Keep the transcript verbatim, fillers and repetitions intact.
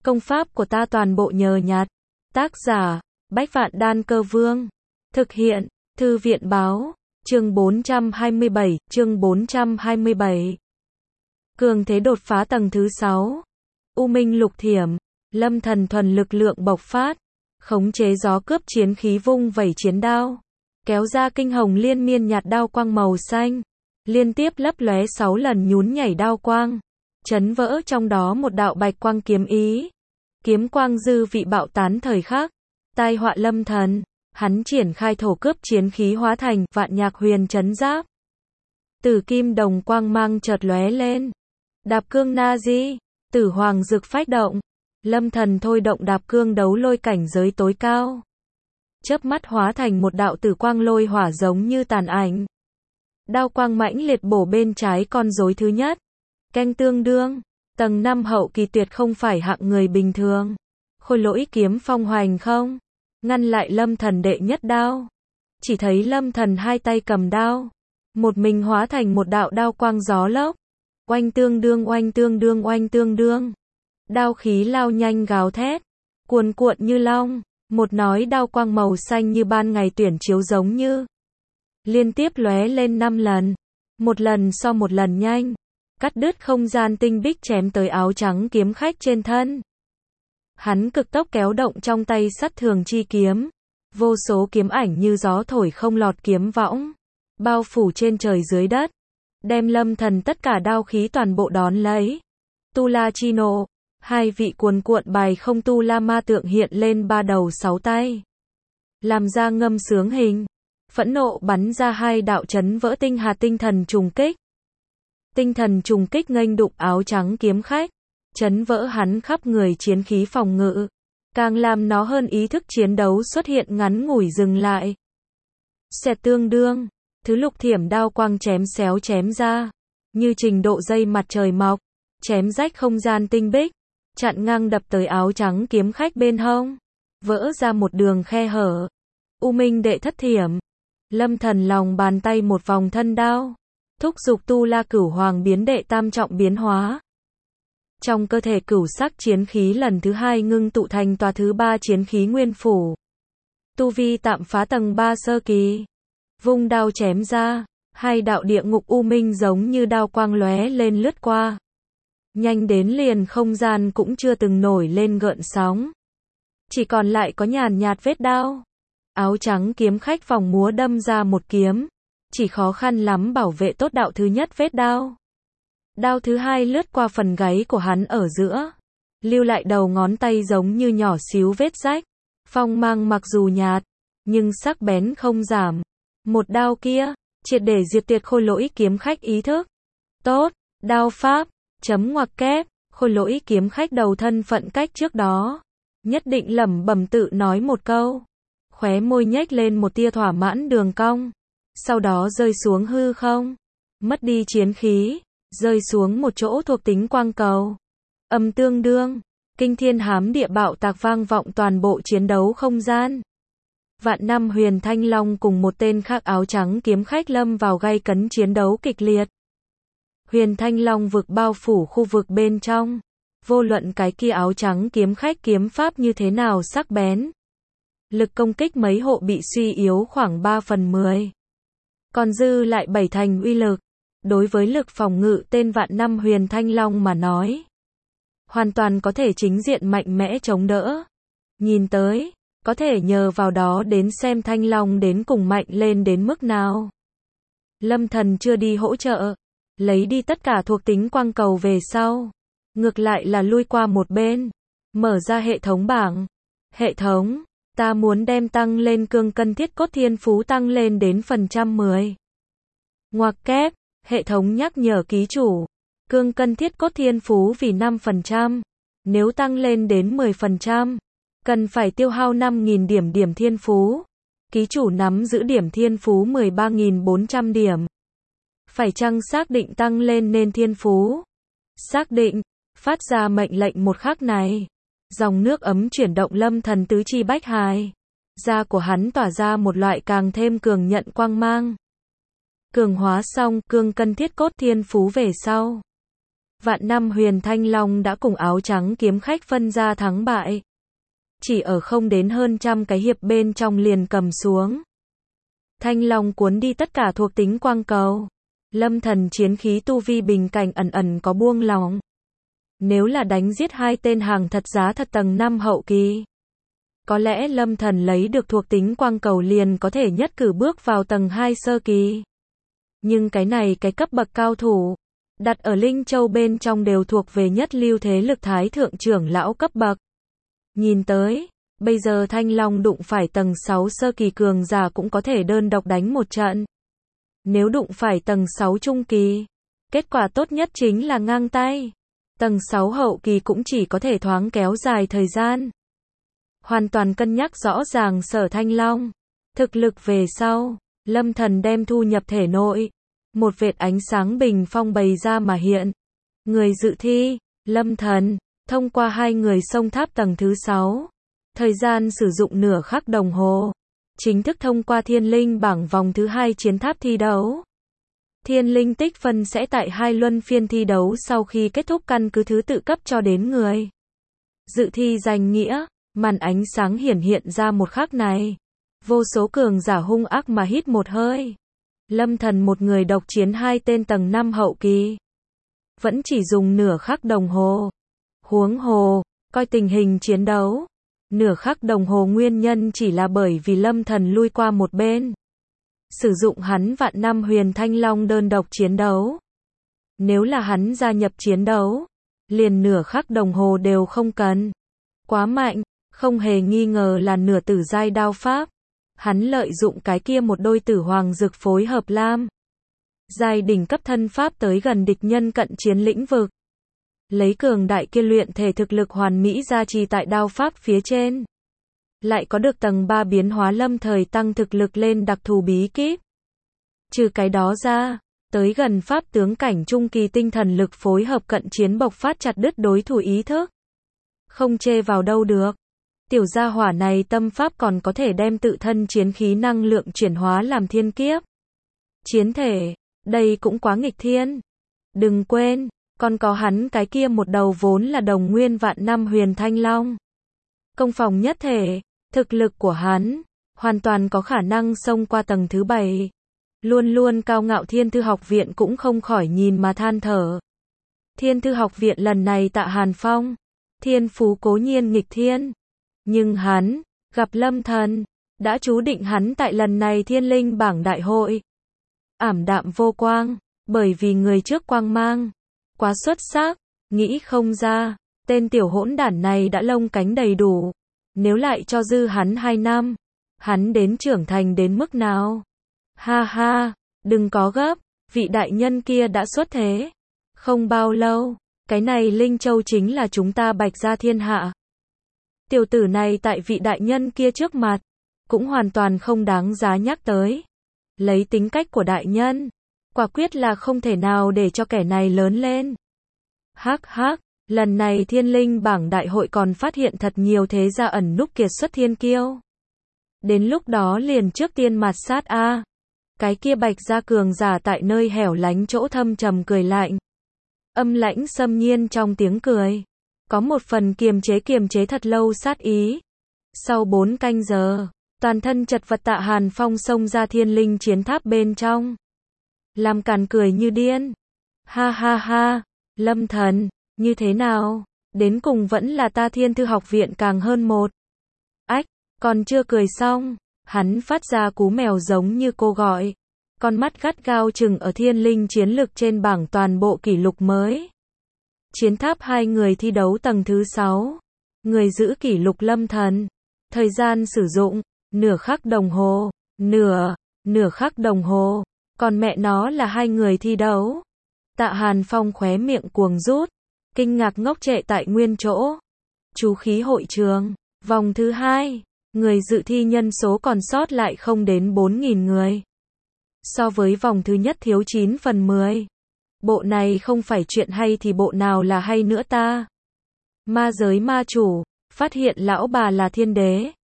Công pháp của ta toàn bộ nhờ nhặt. Tác giả, Bách Vạn Đan Cơ Vương. Thực hiện, Thư viện Báo. Chương bốn trăm hai mươi bảy, chương bốn trăm hai mươi bảy. Cường thế đột phá tầng thứ sáu. U Minh Lục Thiểm, Lâm Thần thuần lực lượng bộc phát, khống chế gió cướp chiến khí vung vẩy chiến đao, kéo ra kinh hồng liên miên nhạt đao quang màu xanh, liên tiếp lấp lóe sáu lần nhún nhảy đao quang, chấn vỡ trong đó một đạo bạch quang kiếm ý. Kiếm quang dư vị bạo tán thời khắc, tai họa Lâm Thần, hắn triển khai thổ cướp chiến khí hóa thành vạn nhạc huyền chấn giáp. Tử kim đồng quang mang chợt lóe lên. Đạp cương na di, tử hoàng dực phách động. Lâm Thần thôi động đạp cương đấu lôi cảnh giới tối cao. Chớp mắt hóa thành một đạo tử quang lôi hỏa giống như tàn ảnh. Đao quang mãnh liệt bổ bên trái con rối thứ nhất. Canh tương đương, tầng năm hậu kỳ tuyệt không phải hạng người bình thường. Khôi lỗi kiếm phong hoành không, ngăn lại Lâm Thần đệ nhất đao. Chỉ thấy Lâm Thần hai tay cầm đao, một mình hóa thành một đạo đao quang gió lốc. Oanh tương đương oanh tương đương oanh tương đương. Đao khí lao nhanh gào thét, cuồn cuộn như long, một nói đao quang màu xanh như ban ngày tuyển chiếu giống như liên tiếp lóe lên năm lần, một lần so một lần nhanh, cắt đứt không gian tinh bích chém tới áo trắng kiếm khách trên thân. Hắn cực tốc kéo động trong tay sắt thường chi kiếm, vô số kiếm ảnh như gió thổi không lọt kiếm võng, bao phủ trên trời dưới đất, đem Lâm Thần tất cả đao khí toàn bộ đón lấy. Tu La Chi Nộ, hai vị cuồn cuộn bài không tu la ma tượng hiện lên ba đầu sáu tay, làm ra ngâm sướng hình, phẫn nộ bắn ra hai đạo chấn vỡ tinh hà tinh thần trùng kích. Tinh thần trùng kích nghênh đụng áo trắng kiếm khách, chấn vỡ hắn khắp người chiến khí phòng ngự, càng làm nó hơn ý thức chiến đấu xuất hiện ngắn ngủi dừng lại. Xẹt tương đương, thứ lục thiểm đao quang chém xéo chém ra, như trình độ dây mặt trời mọc, chém rách không gian tinh bích, chặn ngang đập tới áo trắng kiếm khách bên hông, vỡ ra một đường khe hở. U Minh đệ thất thiểm, Lâm Thần lòng bàn tay một vòng thân đao, thúc giục tu la cửu hoàng biến đệ tam trọng biến hóa. Trong cơ thể cửu sắc chiến khí lần thứ hai ngưng tụ thành tòa thứ ba chiến khí nguyên phủ. Tu vi tạm phá tầng ba sơ kỳ. Vung đao chém ra, hai đạo địa ngục u minh giống như đao quang lóe lên lướt qua. Nhanh đến liền không gian cũng chưa từng nổi lên gợn sóng. Chỉ còn lại có nhàn nhạt vết đao. Áo trắng kiếm khách vòng múa đâm ra một kiếm, chỉ khó khăn lắm bảo vệ tốt đạo thứ nhất vết đao. Đao thứ hai lướt qua phần gáy của hắn ở giữa, lưu lại đầu ngón tay giống như nhỏ xíu vết rách. Phong mang mặc dù nhạt, nhưng sắc bén không giảm. Một đao kia, triệt để diệt tuyệt khôi lỗi kiếm khách ý thức. Tốt, đao pháp, chấm ngoặc kép, khôi lỗi kiếm khách đầu thân phận cách trước đó. Nhất định lẩm bẩm tự nói một câu. Khóe môi nhếch lên một tia thỏa mãn đường cong. Sau đó rơi xuống hư không. Mất đi chiến khí, rơi xuống một chỗ thuộc tính quang cầu. Âm tương đương, kinh thiên hám địa bạo tạc vang vọng toàn bộ chiến đấu không gian. Vạn năm huyền thanh long cùng một tên khác áo trắng kiếm khách lâm vào gay cấn chiến đấu kịch liệt. Huyền thanh long vực bao phủ khu vực bên trong. Vô luận cái kia áo trắng kiếm khách kiếm pháp như thế nào sắc bén. Lực công kích mấy hộ bị suy yếu khoảng ba phần mười. Còn dư lại bảy thành uy lực. Đối với lực phòng ngự tên vạn năm huyền thanh long mà nói, hoàn toàn có thể chính diện mạnh mẽ chống đỡ. Nhìn tới, có thể nhờ vào đó đến xem thanh long đến cùng mạnh lên đến mức nào. Lâm Thần chưa đi hỗ trợ, lấy đi tất cả thuộc tính quang cầu về sau. Ngược lại là lui qua một bên, mở ra hệ thống bảng. Hệ thống, ta muốn đem tăng lên cương cân thiết cốt thiên phú tăng lên đến phần trăm mười. Ngoặc kép, hệ thống nhắc nhở ký chủ. Cương cân thiết cốt thiên phú vì năm phần trăm. Nếu tăng lên đến mười phần trăm, cần phải tiêu hao năm nghìn điểm điểm thiên phú. Ký chủ nắm giữ điểm thiên phú mười ba nghìn bốn trăm điểm. Phải chăng xác định tăng lên nên thiên phú? Xác định, phát ra mệnh lệnh một khắc này. Dòng nước ấm chuyển động Lâm Thần tứ chi bách hài. Da của hắn tỏa ra một loại càng thêm cường nhận quang mang. Cường hóa xong cương cân thiết cốt thiên phú về sau. Vạn năm huyền thanh long đã cùng áo trắng kiếm khách phân ra thắng bại. Chỉ ở không đến hơn trăm cái hiệp bên trong liền cầm xuống. Thanh long cuốn đi tất cả thuộc tính quang cầu. Lâm Thần chiến khí tu vi bình cảnh ẩn ẩn có buông lỏng. Nếu là đánh giết hai tên hàng thật giá thật tầng năm hậu kỳ, có lẽ Lâm Thần lấy được thuộc tính quang cầu liền có thể nhất cử bước vào tầng hai sơ kỳ. Nhưng cái này cái cấp bậc cao thủ, đặt ở Linh Châu bên trong đều thuộc về nhất lưu thế lực thái thượng trưởng lão cấp bậc. Nhìn tới, bây giờ Thanh Long đụng phải tầng sáu sơ kỳ cường giả cũng có thể đơn độc đánh một trận. Nếu đụng phải tầng sáu trung kỳ, kết quả tốt nhất chính là ngang tay. Tầng sáu hậu kỳ cũng chỉ có thể thoáng kéo dài thời gian. Hoàn toàn cân nhắc rõ ràng Sở Thanh Long. Thực lực về sau, Lâm Thần đem thu nhập thể nội. Một vệt ánh sáng bình phong bày ra mà hiện. Người dự thi, Lâm Thần, thông qua hai người xông tháp tầng thứ sáu. Thời gian sử dụng nửa khắc đồng hồ. Chính thức thông qua thiên linh bảng vòng thứ hai chiến tháp thi đấu. Thiên linh tích phân sẽ tại hai luân phiên thi đấu sau khi kết thúc căn cứ thứ tự cấp cho đến người dự thi danh nghĩa. Màn ánh sáng hiển hiện ra một khắc này. Vô số cường giả hung ác mà hít một hơi. Lâm Thần một người độc chiến hai tên tầng năm hậu kỳ. Vẫn chỉ dùng nửa khắc đồng hồ. Huống hồ, coi tình hình chiến đấu. Nửa khắc đồng hồ nguyên nhân chỉ là bởi vì Lâm Thần lui qua một bên. Sử dụng hắn vạn năm huyền thanh long đơn độc chiến đấu. Nếu là hắn gia nhập chiến đấu, liền nửa khắc đồng hồ đều không cần. Quá mạnh, không hề nghi ngờ là nửa tử giai đao pháp. Hắn lợi dụng cái kia một đôi tử hoàng dực phối hợp lam giai đỉnh cấp thân pháp tới gần địch nhân cận chiến lĩnh vực. Lấy cường đại kia luyện thể thực lực hoàn mỹ gia trì tại đao pháp phía trên. Lại có được tầng ba biến hóa lâm thời tăng thực lực lên đặc thù bí kíp. Trừ cái đó ra, tới gần pháp tướng cảnh trung kỳ tinh thần lực phối hợp cận chiến bộc phát chặt đứt đối thủ ý thức. Không chê vào đâu được. Tiểu gia hỏa này tâm pháp còn có thể đem tự thân chiến khí năng lượng chuyển hóa làm thiên kiếp. Chiến thể, đây cũng quá nghịch thiên. Đừng quên, còn có hắn cái kia một đầu vốn là đồng nguyên vạn năm huyền thanh long. Công phòng nhất thể, thực lực của hắn, hoàn toàn có khả năng xông qua tầng thứ bảy. Luôn luôn cao ngạo Thiên Thư Học Viện cũng không khỏi nhìn mà than thở. Thiên Thư Học Viện lần này Tạ Hàn Phong, thiên phú cố nhiên nghịch thiên. Nhưng hắn, gặp Lâm Thần, đã chú định hắn tại lần này thiên linh bảng đại hội. Ảm đạm vô quang, bởi vì người trước quang mang. Quá xuất sắc, nghĩ không ra, tên tiểu hỗn đản này đã lông cánh đầy đủ. Nếu lại cho dư hắn hai năm, hắn đến trưởng thành đến mức nào? Ha ha, đừng có gấp, vị đại nhân kia đã xuất thế. Không bao lâu, cái này Linh Châu chính là chúng ta Bạch gia thiên hạ. Tiểu tử này tại vị đại nhân kia trước mặt, cũng hoàn toàn không đáng giá nhắc tới. Lấy tính cách của đại nhân, quả quyết là không thể nào để cho kẻ này lớn lên. Hắc hắc, lần này thiên linh bảng đại hội còn phát hiện thật nhiều thế gia ẩn núp kiệt xuất thiên kiêu. Đến lúc đó liền trước tiên mạt sát a. Cái kia Bạch gia cường giả tại nơi hẻo lánh chỗ thâm trầm cười lạnh. Âm lãnh xâm nhiên trong tiếng cười. Có một phần kiềm chế kiềm chế thật lâu sát ý. Sau bốn canh giờ, toàn thân chật vật Tạ Hàn Phong xông ra thiên linh chiến tháp bên trong. Làm càn cười như điên. Ha ha ha, Lâm Thần, như thế nào? Đến cùng vẫn là ta Thiên Thư Học Viện càng hơn một. Ách, còn chưa cười xong, hắn phát ra cú mèo giống như cô gọi. Con mắt gắt gao chừng ở thiên linh chiến lực trên bảng toàn bộ kỷ lục mới. Chiến tháp hai người thi đấu tầng thứ sáu. Người giữ kỷ lục Lâm Thần. Thời gian sử dụng, nửa khắc đồng hồ. Nửa, nửa khắc đồng hồ. Còn mẹ nó là hai người thi đấu. Tạ Hàn Phong khóe miệng cuồng rút. Kinh ngạc ngốc trệ tại nguyên chỗ. Chú khí hội trường. Vòng thứ hai. Người dự thi nhân số còn sót lại không đến bốn nghìn người. So với vòng thứ nhất thiếu chín phần mười. Bộ này không phải chuyện hay thì bộ nào là hay nữa ta? Ma giới ma chủ, phát hiện lão bà là thiên đế.